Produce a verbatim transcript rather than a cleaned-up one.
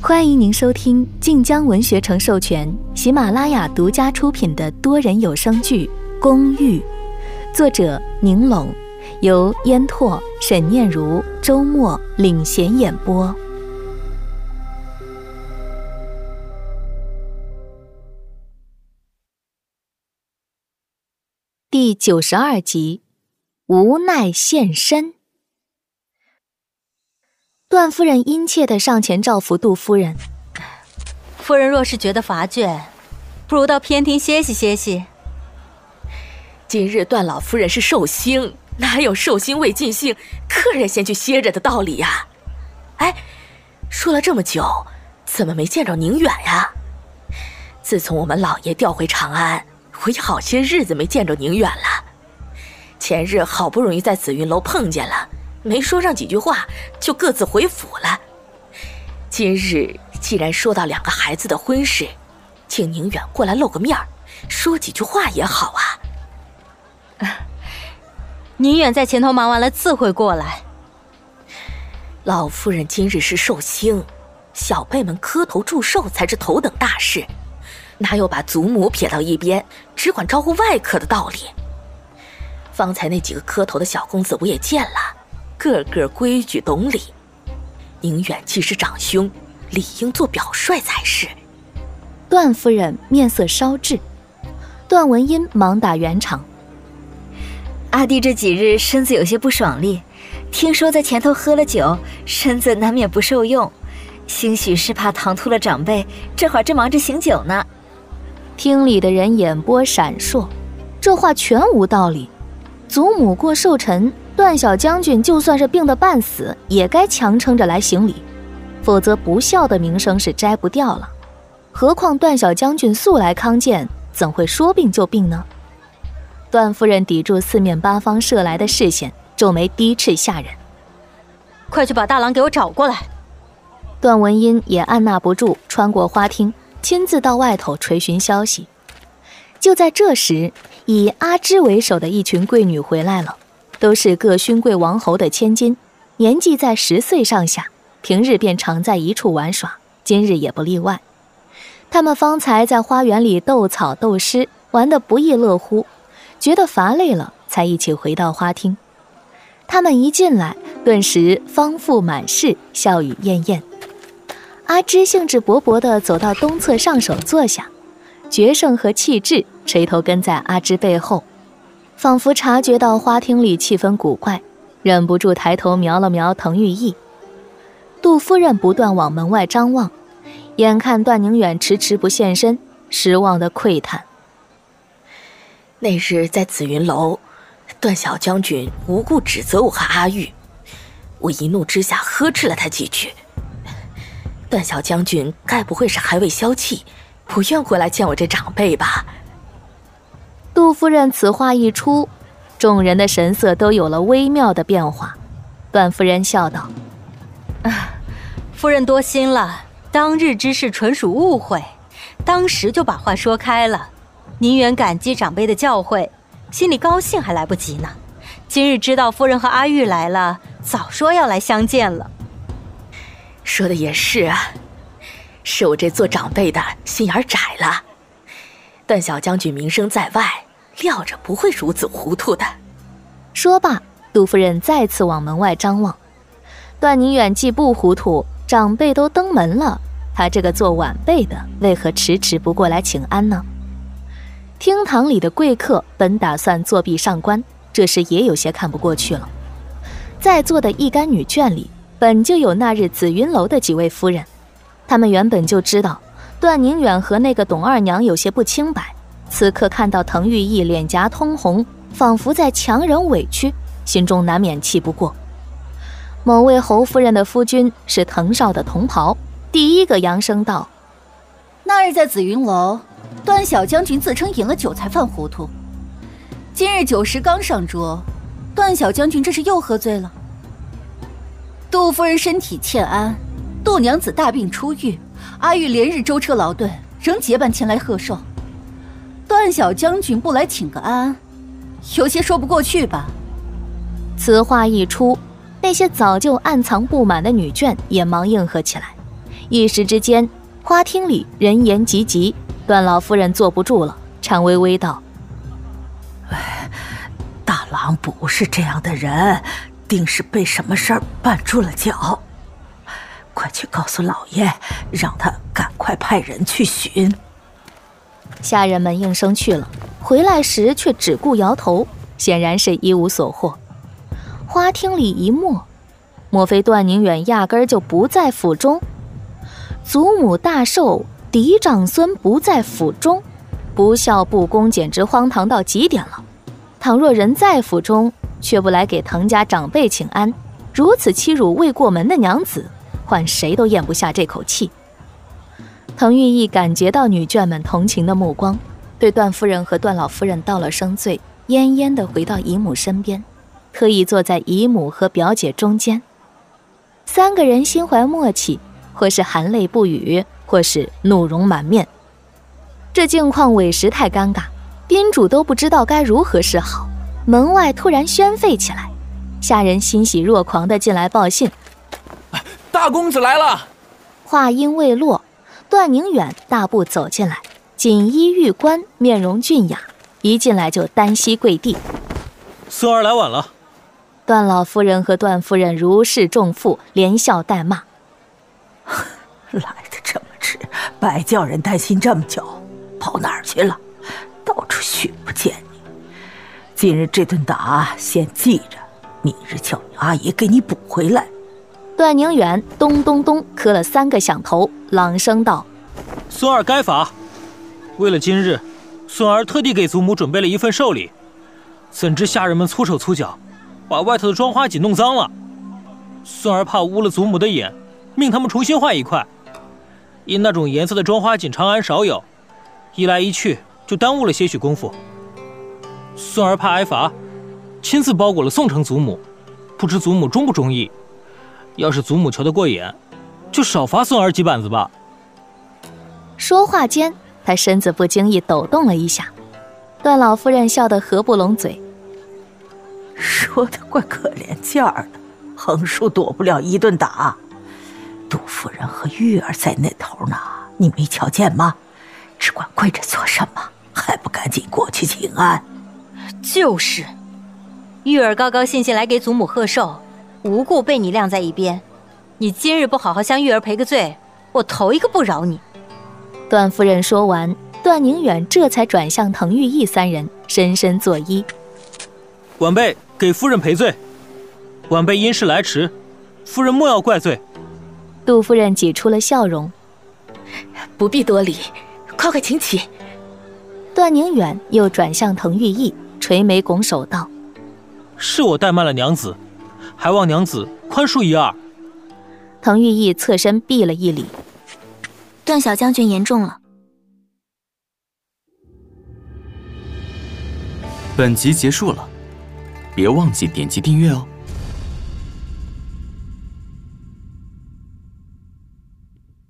欢迎您收听晋江文学城授权、喜马拉雅独家出品的多人有声剧《公寓》，作者宁拢，由烟拓、沈念如、周末领衔演播。第九十二集，无奈现身。段夫人殷切地上前照拂杜夫人。 夫人若是觉得乏倦，不如到偏厅歇息歇息。 今日段老夫人是寿星，哪有寿星未尽兴，客人先去歇着的道理呀？哎，说了这么久，怎么没见着宁远呀？自从我们老爷调回长安，我也好些日子没见着宁远了。前日好不容易在紫云楼碰见了，没说上几句话就各自回府了。今日既然说到两个孩子的婚事，请宁远过来露个面，说几句话也好啊。 宁远在前头忙完了自会过来。 老夫人今日是寿星，小辈们磕头祝寿才是头等大事，哪有把祖母撇到一边只管招呼外客的道理。方才那几个磕头的小公子我也见了，个个规矩懂礼。宁远既是长兄，理应做表率才是。 段夫人面色稍滞，段文音忙打圆场。 阿弟这几日身子有些不爽利，听说在前头喝了酒，身子难免不受用，兴许是怕唐突了长辈，这会儿正忙着醒酒呢。 厅里的人眼波闪烁，这话全无道理。祖母过寿辰，段小将军就算是病得半死，也该强撑着来行礼，否则不孝的名声是摘不掉了。何况段小将军素来康健，怎会说病就病呢？段夫人抵住四面八方射来的视线，皱眉低斥下人：“ 快去把大郎给我找过来。” 段文音也按捺不住，穿过花厅，亲自到外头垂询消息。就在这时，以阿芝为首的一群贵女回来了，都是各勋贵王侯的千金，年纪在十岁上下，平日便常在一处玩耍，今日也不例外。他们方才在花园里斗草斗诗，玩得不亦乐乎，觉得乏累了，才一起回到花厅。他们一进来，顿时芳腹满室，笑语晏晏。阿芝兴致勃勃地走到东侧上手坐下，决胜和气质垂头跟在阿芝背后，仿佛察觉到花厅里气氛古怪，忍不住抬头瞄了瞄滕玉意。杜夫人不断往门外张望，眼看段宁远迟迟不现身，失望地喟叹：“ 那日在紫云楼，段小将军无故指责我和阿玉，我一怒之下呵斥了他几句。段小将军该不会是还未消气，不愿过来见我这长辈吧？” 杜夫人此话一出，众人的神色都有了微妙的变化。段夫人笑道：“ 啊，夫人多心了，当日之事纯属误会，当时就把话说开了。宁远感激长辈的教诲，心里高兴还来不及呢。今日知道夫人和阿玉来了，早说要来相见了。” 说的也是啊，是我这做长辈的心眼窄了。段小将军名声在外，料着不会如此糊涂的。 说罢，杜夫人再次往门外张望。段宁远既不糊涂，长辈都登门了，他这个做晚辈的为何迟迟不过来请安呢？厅堂里的贵客本打算作壁上观，这时也有些看不过去了。在座的一干女眷里，本就有那日紫云楼的几位夫人，他们原本就知道段宁远和那个董二娘有些不清白，此刻看到滕玉意脸颊通红，仿佛在强忍委屈，心中难免气不过。某位侯夫人的夫君是滕少的同袍，第一个扬声道：“ 那日在紫云楼，段小将军自称饮了酒才犯糊涂，今日酒食刚上桌，段小将军这是又喝醉了。杜夫人身体欠安，杜娘子大病初愈，阿玉连日舟车劳顿，仍结伴前来贺寿。段小将军不来请个安，有些说不过去吧？” 此话一出，那些早就暗藏不满的女眷也忙应和起来， 一时之间，花厅里人言济济。段老夫人坐不住了，颤巍巍道：“ 哎，大郎不是这样的人，定是被什么事儿绊住了脚。快去告诉老爷，让他赶快派人去寻。” 下人们应声去了，回来时却只顾摇头，显然是一无所获。花厅里一默，莫非段宁远压根儿就不在府中？祖母大寿，嫡长孙不在府中，不孝不恭，简直荒唐到极点了。倘若人在府中，却不来给滕家长辈请安，如此欺辱未过门的娘子，换谁都咽不下这口气。滕玉意感觉到女眷们同情的目光，对段夫人和段老夫人道了声罪，恹恹地回到姨母身边，特意坐在姨母和表姐中间。三个人心怀默契，或是含泪不语，或是怒容满面。这境况委实太尴尬，宾主都不知道该如何是好。门外突然喧沸起来，下人欣喜若狂地进来报信：“ 大公子来了！” 话音未落，段宁远大步走进来，锦衣玉冠，面容俊雅，一进来就单膝跪地：“ 孙儿来晚了。” 段老夫人和段夫人如释重负，连笑带骂：“ 来的这么迟，白叫人担心这么久，跑哪儿去了？到处寻不见你。今日这顿打先记着，明日叫你阿姨给你补回来。” 段宁远咚咚咚磕了三个响头，朗声道：“ 孙儿该罚。为了今日，孙儿特地给祖母准备了一份寿礼，怎知下人们粗手粗脚，把外头的妆花锦弄脏了。孙儿怕污了祖母的眼，命他们重新换一块。因那种颜色的妆花锦长安少有，一来一去就耽误了些许功夫。孙儿怕挨罚，亲自包裹了送呈祖母，不知祖母中不中意。要是祖母瞧得过眼，就少罚孙儿几板子吧。” 说话间，他身子不经意抖动了一下。段老夫人笑得合不拢嘴：“ 说的怪可怜劲儿的，横竖躲不了一顿打。杜夫人和玉儿在那头呢，你没瞧见吗？只管跪着做什么？还不赶紧过去请安？”“ 就是，玉儿高高兴兴来给祖母贺寿，无故被你晾在一边。你今日不好好向玉儿赔个罪，我头一个不饶你。” 段夫人说完，段宁远这才转向滕玉意三人，深深作揖：“ 晚辈给夫人赔罪，晚辈因事来迟，夫人莫要怪罪。” 杜夫人挤出了笑容：“ 不必多礼，快快请起。” 段宁远又转向滕玉意，垂眉拱手道：“ 是我怠慢了娘子，还望娘子宽恕一二。” 滕玉意侧身避了一礼：“ 段小将军言重了。” 本集结束了，别忘记点击订阅哦。